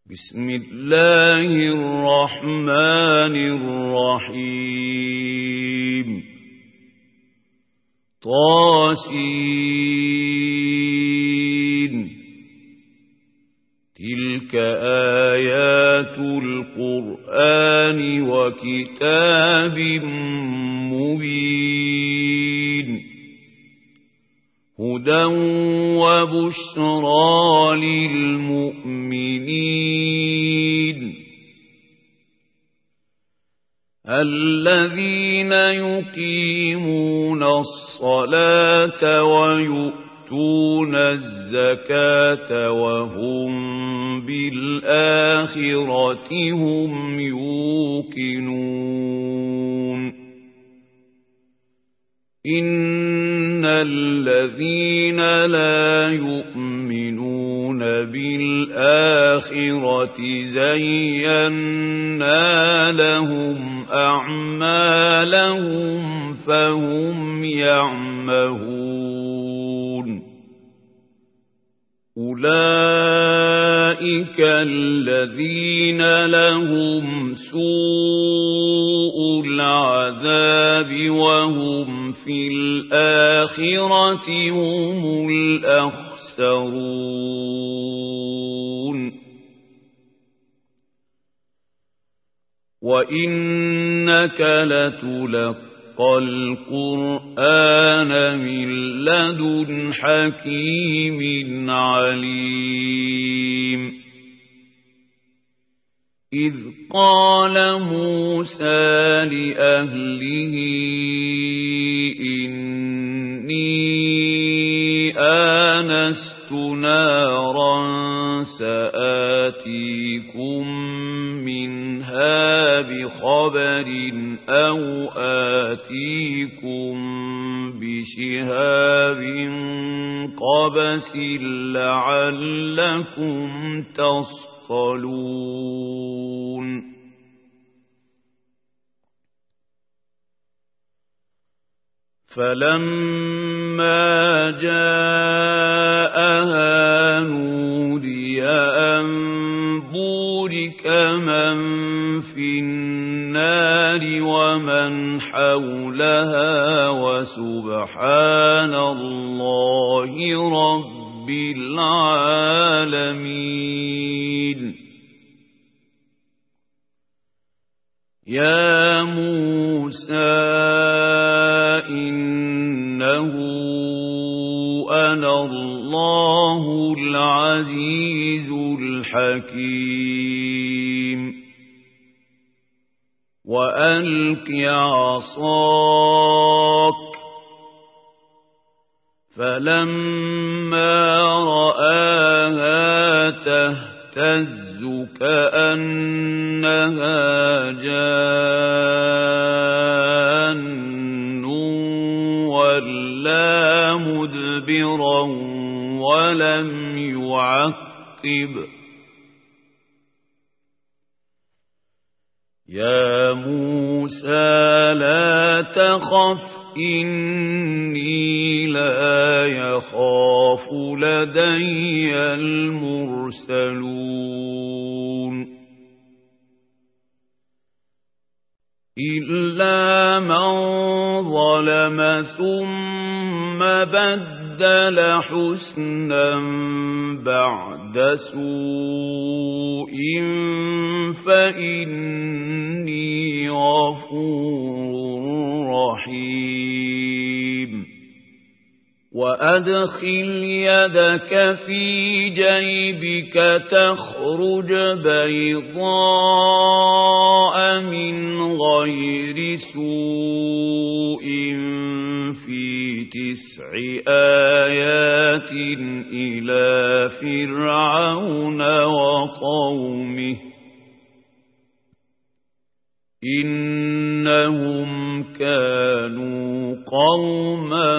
بسم الله الرحمن الرحيم طاسين تلك آيات القرآن وكتاب مبين هدى وبشرى للمؤمنين الذين يقيمون الصلاة ويؤتون الزكاة وهم بالآخرة هم يوقنون إن الذين لا يؤمنون بالآخرة زينا لهم أعمالهم فهم يعمهون أولئك الذين لهم سوء العذاب وهم في الآخرة هم الأخسرون وإنك لتلقى القرآن من لدن حكيم عليم إذ قال موسى لأهله إني آنست نارا سآتيكم منها بخبر أو آتيكم بشهاب قبس لعلكم تصطلون فلما جاءها نودي أن بورك من في النار ومن حولها وسبحان الله رب العالمين يا موسى إنه أنا الله العزيز الحكيم وألق عصاك فلما رآها تهتز كأنها جان ولا مدبرا ولم يعقب يا موسى لا تخف إني لا يخاف لدي المرسلون إلا من ظلم ثم بدل حسنا بعد سوء فإني غفور رحيم وأدخل يدك في جيبك تخرج بيضاء من غير سوء في 9 آيات إلى فرعون وقومه إنهم كانوا قوما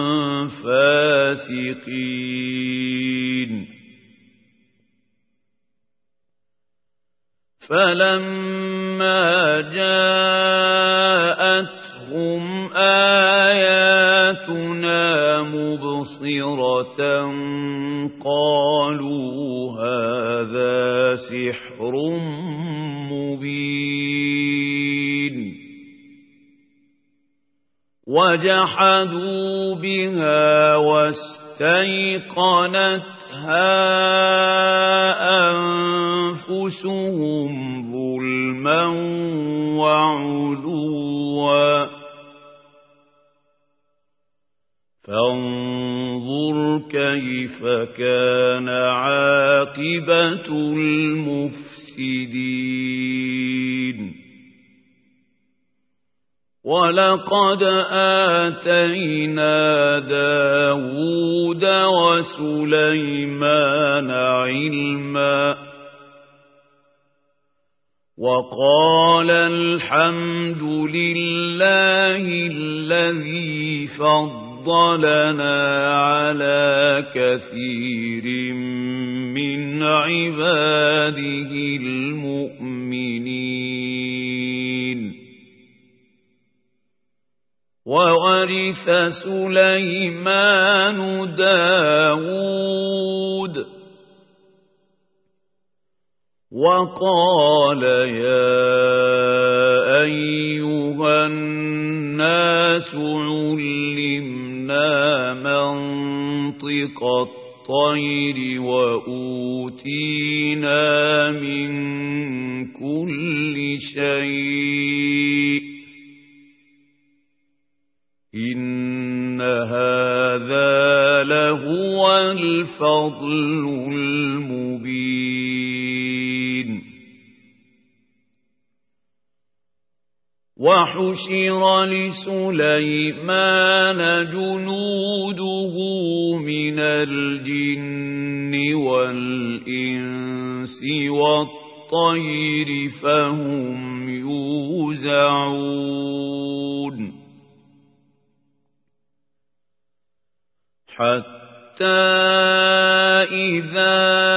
فاسقين فلما جاءتهم آياتنا مبصرة قالوا هذا سحر مبين وجحدوا بها واستيقنتها أنفسهم ظلما وعلوا فانظر كيف كان عاقبة المفسدين ولقد آتينا داود وسليمان علما وقال الحمد لله الذي فضلنا على كثير من عباده المؤمنين وورث سليمان داود وقال يا أيها الناس علمنا منطق الطير وأوتينا من كل شيء إن هذا لهو الفضل المبين وحشر لسليمان جنوده من الجن والإنس والطير فهم يوزعون حتى إذا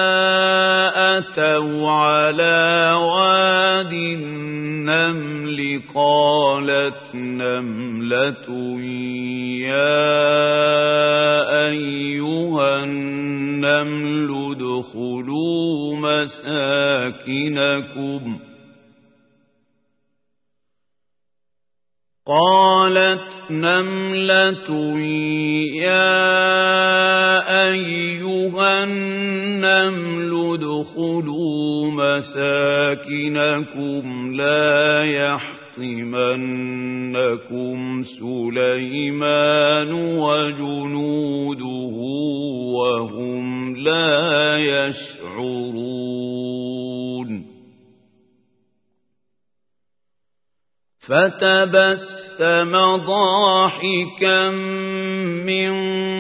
أتوا على واد النمل قالت نملة يا أيها النمل ادخلوا مساكنكم قالت نملة يا أيها النمل ادخلوا مساكنكم لا يحطمنكم سليمان وجنوده وهم لا يشعرون فتبسم ضاحكا من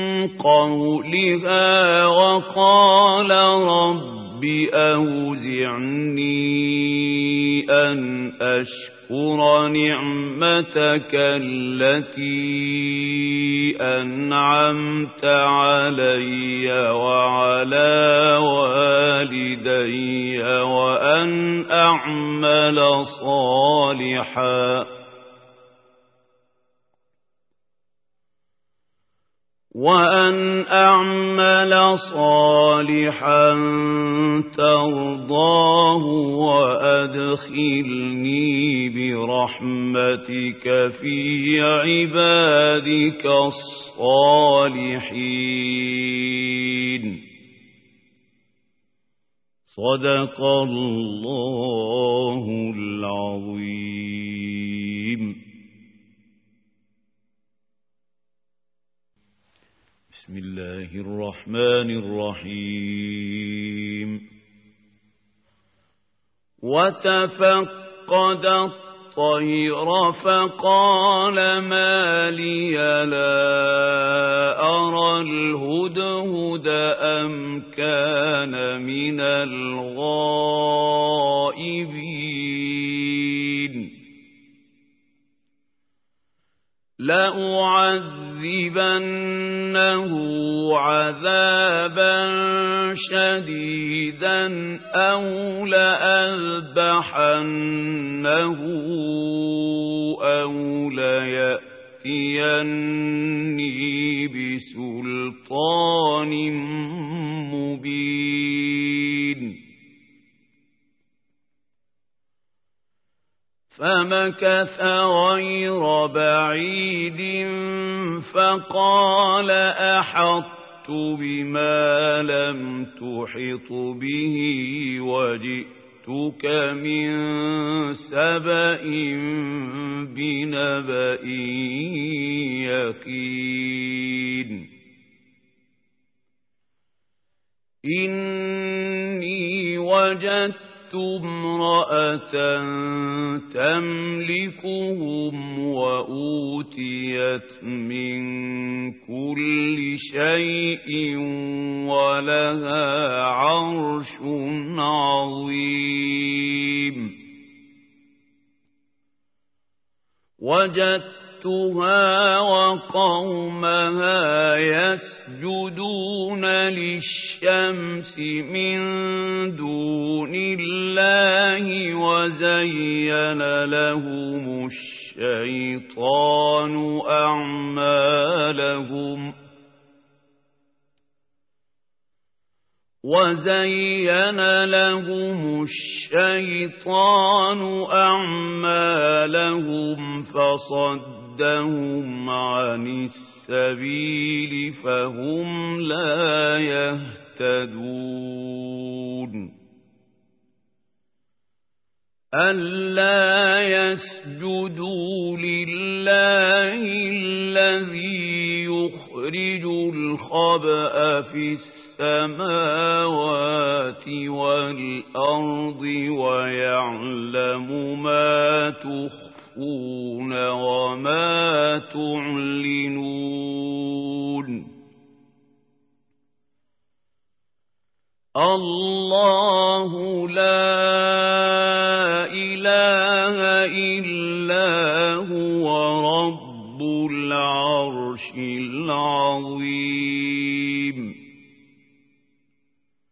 قولها وقال رب أوزعني أن أشكر نعمتك التي أنعمت علي وعلى والدي وأن أعمل صالحا ترضاه وأدخلني برحمتك في عبادك الصالحين صدق الله العظيم. بسم الله الرحمن الرحيم. وتفقد الطير فقال ما لي لا أرى الهدهد أم كان من الغائبين لأعذبنه عذابا شديدا أو لأذبحنه أو ليأتيني بسلطان مبين فمكث غير بعيد فقال أحطت بما لم تحط به وجئتك من سبأ بنبأ يقين إني وجدت امرأة تملكهم وأوتيت من كل شيء ولها عرش عظيم وجدتها وقومها يسجدون للشمس من دون الله وزين لهم الشيطان أعمالهم فصدهم عن السبيل فهم لا يهتدون ألا يسجدوا لله الذي يخرج الخبأ في السماوات والأرض ويعلم ما تخفون وما تعلنون الله لا إله إلا هو رب العرش العظيم